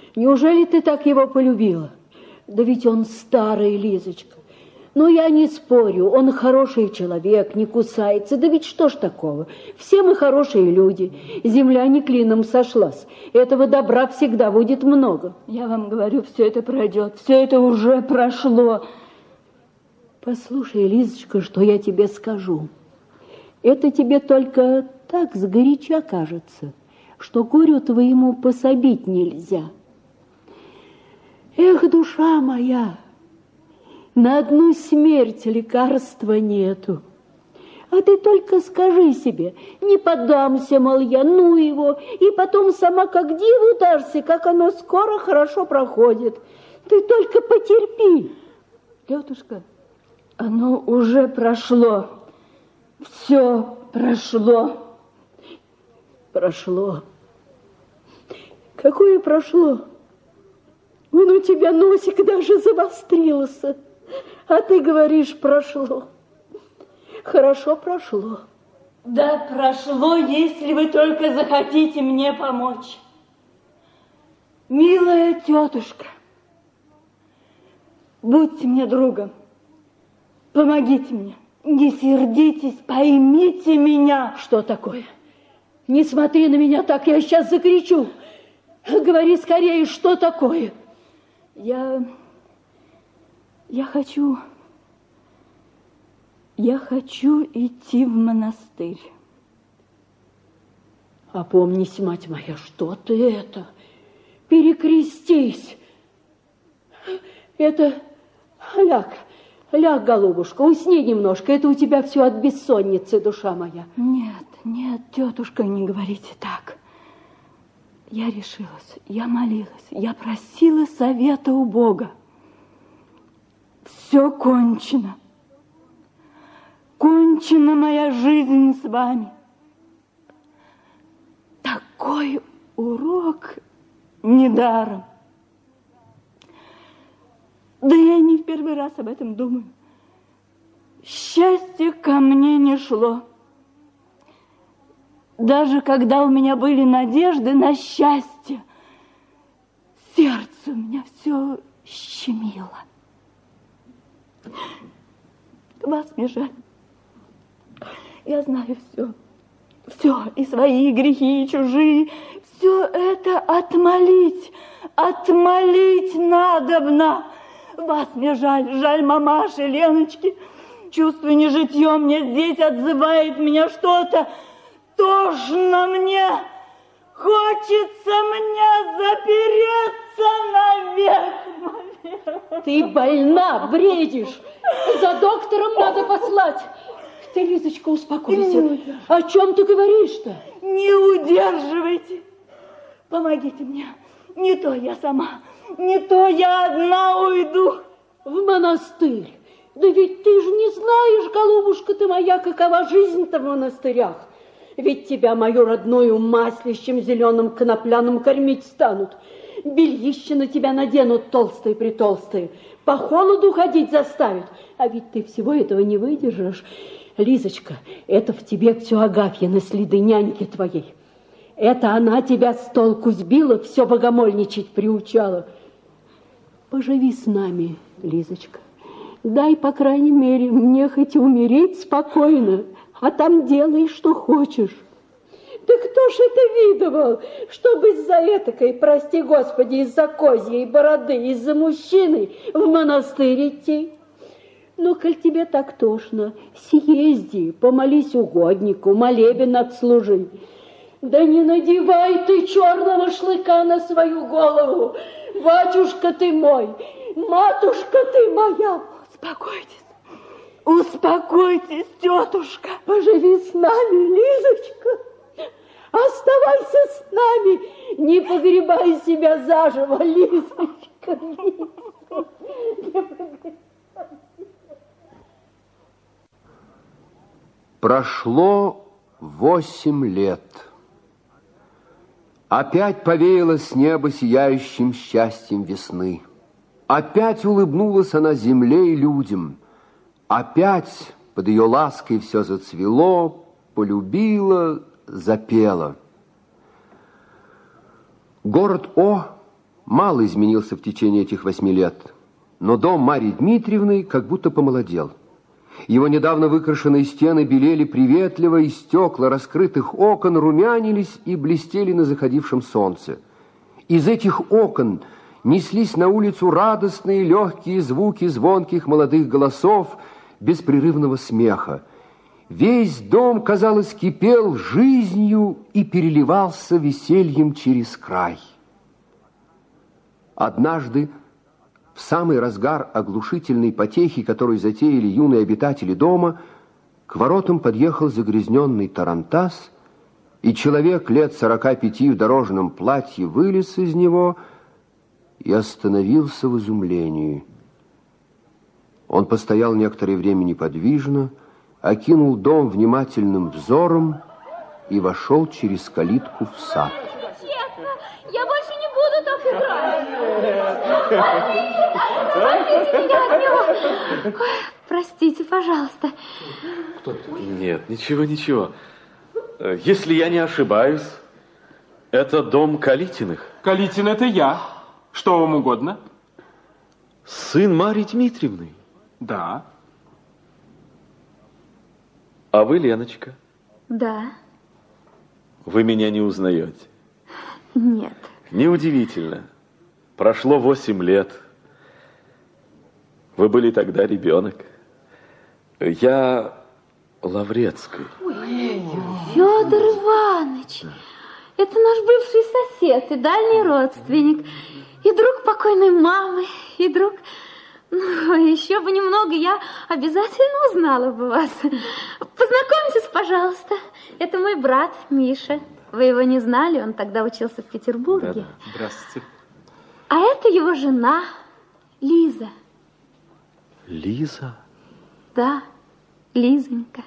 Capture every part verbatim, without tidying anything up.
Неужели ты так его полюбила? Да ведь он старый, Лизочка. Ну, я не спорю, он хороший человек, не кусается. Да ведь что ж такого? Все мы хорошие люди. Земля не клином сошлась. Этого добра всегда будет много. Я вам говорю, все это пройдет. Все это уже прошло. Послушай, Лизочка, что я тебе скажу. Это тебе только так сгоряча кажется, что горю твоему пособить нельзя. Эх, душа моя, на одну смерть лекарства нету. А ты только скажи себе, не поддамся, мол, я, ну его, и потом сама как диву дашься, как оно скоро хорошо проходит. Ты только потерпи. Тетушка, оно уже прошло. Все прошло. Прошло. Какое прошло? Вон у тебя носик даже завострился. А ты говоришь, прошло. Хорошо прошло. Да, прошло, если вы только захотите мне помочь. Милая тетушка, будьте мне другом. Помогите мне. Не сердитесь, поймите меня. Что такое? Не смотри на меня так, я сейчас закричу. Говори скорее, что такое? Я... Я хочу... Я хочу идти в монастырь. Опомнись, мать моя, что ты это? Перекрестись. Это... Ляг, ляг, голубушка, усни немножко. Это у тебя все от бессонницы, душа моя. Нет, нет, тетушка, не говорите так. Я решилась, я молилась, я просила совета у Бога. Все кончено. Кончена моя жизнь с вами. Такой урок недаром. Да я не в первый раз об этом думаю. Счастье ко мне не шло. Даже когда у меня были надежды на счастье, сердце у меня все щемило. Вас мне жаль. Я знаю все. Все, и свои грехи, и чужие. Все это отмолить, отмолить надобно. Вас мне жаль, жаль мамаши, Леночки. Чувствую нежитье, мне здесь отзывает меня что-то. Тошно мне, хочется мне запереться навек. Ты больна, бредишь. За доктором надо послать. Ты, Лизочка, успокойся. О чем ты говоришь-то? Не удерживайте. Помогите мне. Не то я сама, не то я одна уйду. В монастырь. Да ведь ты же не знаешь, голубушка ты моя, какова жизнь-то в монастырях. Ведь тебя, мою родную, маслищем зеленым конопляным кормить станут. Бельище на тебя наденут толстые-притолстые. По холоду ходить заставят. А ведь ты всего этого не выдержишь. Лизочка, это в тебе все Агафьины следы няньки твоей. Это она тебя с толку сбила, все богомольничать приучала. Поживи с нами, Лизочка. Дай, по крайней мере, мне хоть умереть спокойно, а там делай, что хочешь. Да кто ж это видывал, чтобы из-за этакой, прости Господи, из-за козьей бороды, из-за мужчины в монастырь идти? Ну, коль тебе так тошно, съезди, помолись угоднику, молебен отслужи. Да не надевай ты черного шлыка на свою голову, батюшка ты мой, матушка ты моя. Успокойтесь, успокойтесь, тетушка. Поживи с нами, Лизочка. Оставайся с нами, не погребай себя заживо, Лизочка. Прошло восемь лет. Опять повеяло с неба сияющим счастьем весны. Опять улыбнулась она земле и людям. Опять под ее лаской все зацвело, полюбило, запело. Город О, мало изменился в течение этих восьми лет, но дом Марьи Дмитриевны как будто помолодел. Его недавно выкрашенные стены белели приветливо, и стекла раскрытых окон румянились и блестели на заходившем солнце. Из этих окон неслись на улицу радостные легкие звуки звонких молодых голосов, беспрерывного смеха. Весь дом, казалось, кипел жизнью и переливался весельем через край. Однажды, в самый разгар оглушительной потехи, которую затеяли юные обитатели дома, к воротам подъехал загрязненный тарантас, и человек лет сорока пяти в дорожном платье вылез из него и остановился в изумлении. Он постоял некоторое время неподвижно, окинул дом внимательным взором и вошел через калитку в сад. Честно, я больше не буду так играть. Спасите меня от него. Ой, простите, пожалуйста. Нет, ничего, ничего. Если я не ошибаюсь, это дом Калитиных. Калитин, это я. Что вам угодно? Сын Марьи Дмитриевны. Да. А вы Леночка? Да. Вы меня не узнаете? Нет. Неудивительно. Прошло восемь лет. Вы были тогда ребенок. Я Лаврецкий. Федор Иванович, это наш бывший сосед и дальний родственник, и друг покойной мамы, и друг... Ну, еще бы немного, я обязательно узнала бы вас. Познакомьтесь, пожалуйста. Это мой брат Миша. Вы его не знали, он тогда учился в Петербурге. Да, да. Здравствуйте. А это его жена Лиза. Лиза? Да, Лизонька.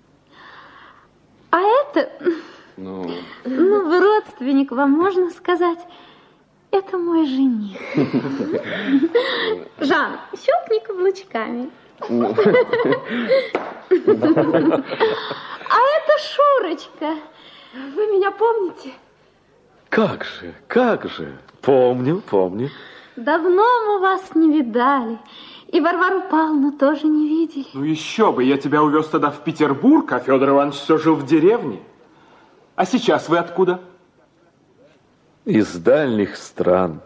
А это... Ну... Ну, вы родственник, вам можно сказать... Это мой жених. Жан, щелкни каблучками. А это Шурочка. Вы меня помните? Как же, как же. Помню, помню. Давно мы вас не видали. И Варвару Павловну тоже не видели. Ну еще бы, я тебя увез тогда в Петербург, а Федор Иванович все жил в деревне. А сейчас вы откуда? Из дальних стран.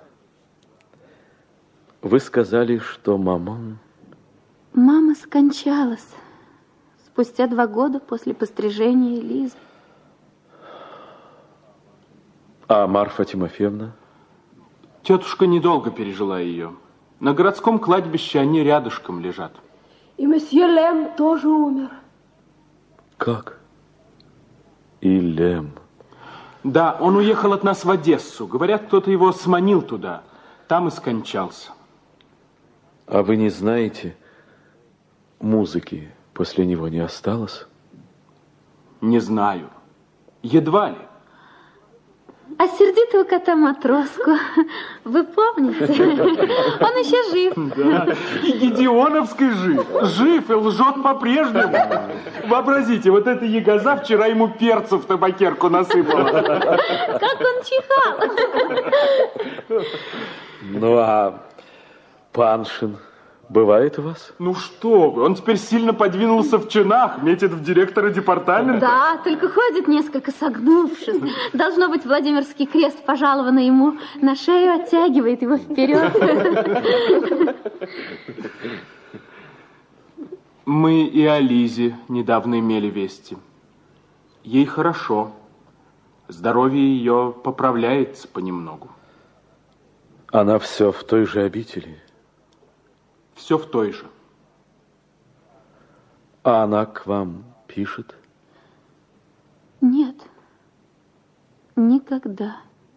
Вы сказали, что мама... Мама скончалась спустя два года после пострижения Лизы. А Марфа Тимофеевна? Тетушка недолго пережила ее. На городском кладбище они рядышком лежат. И месье Лем тоже умер. Как? И Лем... Да, он уехал от нас в Одессу. Говорят, кто-то его сманил туда. Там и скончался. А вы не знаете, музыки после него не осталось? Не знаю. Едва ли. А сердитого кота Матроску вы помните? Он еще жив. Да, и Гедеоновский жив. Жив и лжет по-прежнему. Вообразите, вот эта ягоза вчера ему перцу в табакерку насыпала. Как он чихал. Ну, а Паншин бывает у вас? Ну что вы, он теперь сильно подвинулся в чинах, метит в директора департамента. Да, только ходит несколько согнувшись. Должно быть, Владимирский крест, пожалованный ему на шею, оттягивает его вперед. Мы и о Лизе недавно имели вести. Ей хорошо. Здоровье ее поправляется понемногу. Она все в той же обители? Все в той же. А она к вам пишет? Нет. Никогда.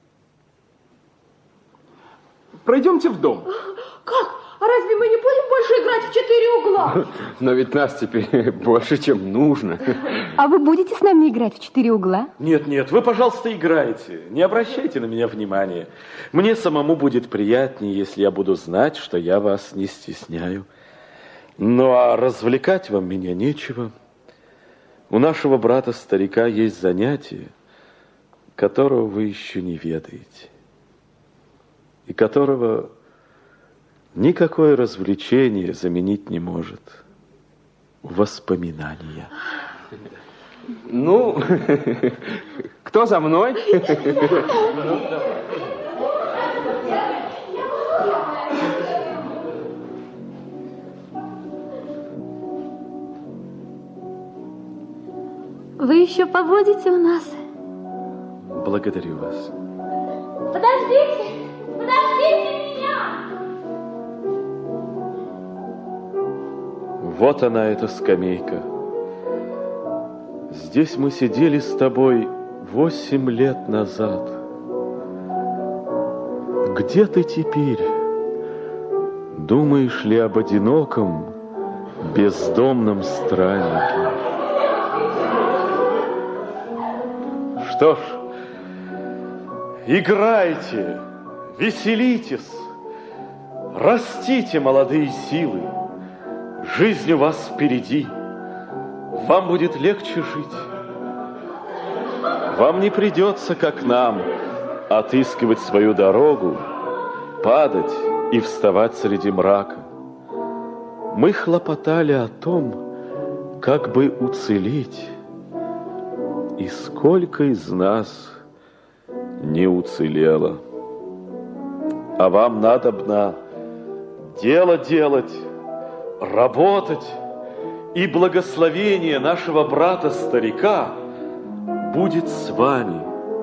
Пройдемте в дом. Как? А разве мы не будем больше играть в четыре угла? Но ведь нас теперь больше, чем нужно. А вы будете с нами играть в четыре угла? Нет, нет, вы, пожалуйста, играйте. Не обращайте на меня внимания. Мне самому будет приятнее, если я буду знать, что я вас не стесняю. Ну, а развлекать вам меня нечего. У нашего брата-старика есть занятие, которого вы еще не ведаете. и которого никакое развлечение заменить не может. Воспоминания. Ну, кто за мной? Вы еще побудете у нас? Благодарю вас. Подождите! Подождите меня! Вот она, эта скамейка. Здесь мы сидели с тобой восемь лет назад. Где ты теперь? Думаешь ли об одиноком, бездомном страннике? Что ж, играйте, веселитесь, растите, молодые силы. Жизнь у вас впереди. Вам будет легче жить. Вам не придется, как нам, отыскивать свою дорогу, падать и вставать среди мрака. Мы хлопотали о том, как бы уцелеть. И сколько из нас не уцелело. А вам надобно дело делать, работать, и благословение нашего брата-старика будет с вами.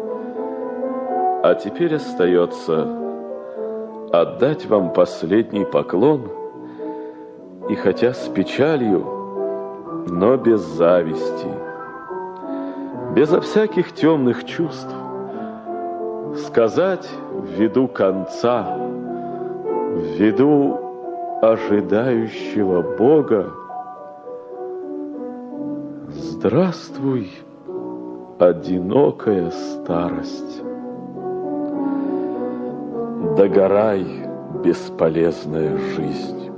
А теперь остается отдать вам последний поклон, и хотя с печалью, но без зависти, безо всяких темных чувств, сказать ввиду конца, ввиду ожидающего Бога: здравствуй, одинокая старость, догорай, бесполезная жизнь.